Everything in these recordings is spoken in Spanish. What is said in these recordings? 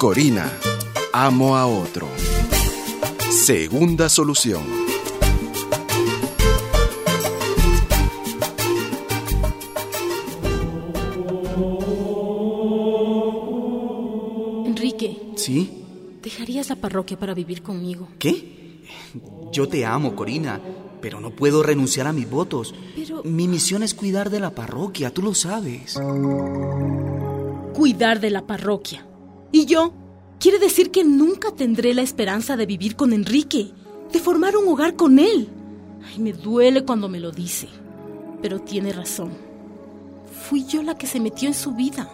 Corina, amo a otro. Segunda solución. Enrique. ¿Sí? ¿Dejarías la parroquia para vivir conmigo? ¿Qué? Yo te amo, Corina, pero no puedo renunciar a mis votos. Pero... Mi misión es cuidar de la parroquia, tú lo sabes. Cuidar de la parroquia. ¿Y yo? Quiere decir que nunca tendré la esperanza de vivir con Enrique, de formar un hogar con él. Ay, me duele cuando me lo dice. Pero tiene razón. Fui yo la que se metió en su vida.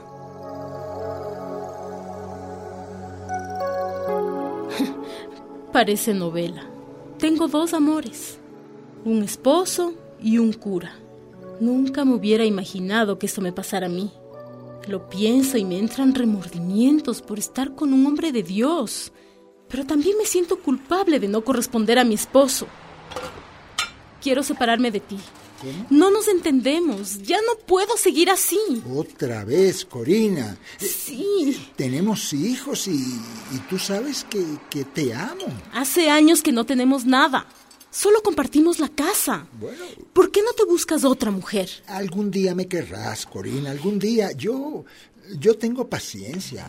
Parece novela. Tengo 2 amores. Un esposo y un cura. Nunca me hubiera imaginado que esto me pasara a mí. Lo pienso y me entran remordimientos por estar con un hombre de Dios. Pero también me siento culpable de no corresponder a mi esposo. Quiero separarme de ti. ¿Cómo? No nos entendemos. Ya no puedo seguir así. Otra vez, Corina. Sí. Tenemos hijos y tú sabes que te amo. Hace años que no tenemos nada. Solo compartimos la casa. Bueno, ¿Por qué no te buscas otra mujer? algún día me querrás, Corina. Algún día. Yo tengo paciencia.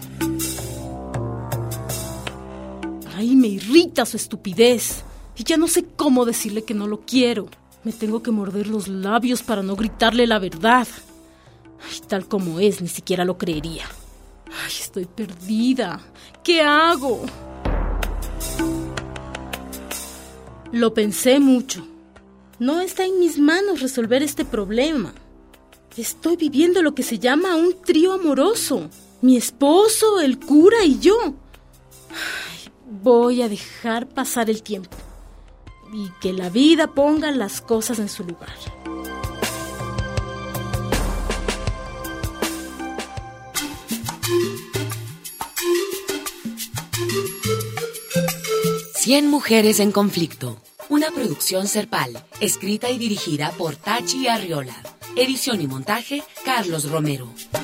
Ay, me irrita su estupidez. Y ya no sé cómo decirle que no lo quiero. Me tengo que morder los labios para no gritarle la verdad. Ay, tal como es, ni siquiera lo creería. Ay, estoy perdida. ¿Qué hago? Lo pensé mucho. No está en mis manos resolver este problema. Estoy viviendo lo que se llama un trío amoroso. Mi esposo, el cura y yo. Ay, voy a dejar pasar el tiempo. Y que la vida ponga las cosas en su lugar. Cien mujeres en conflicto. Una producción Serpal, escrita y dirigida por Tachi Arriola. Edición y montaje, Carlos Romero.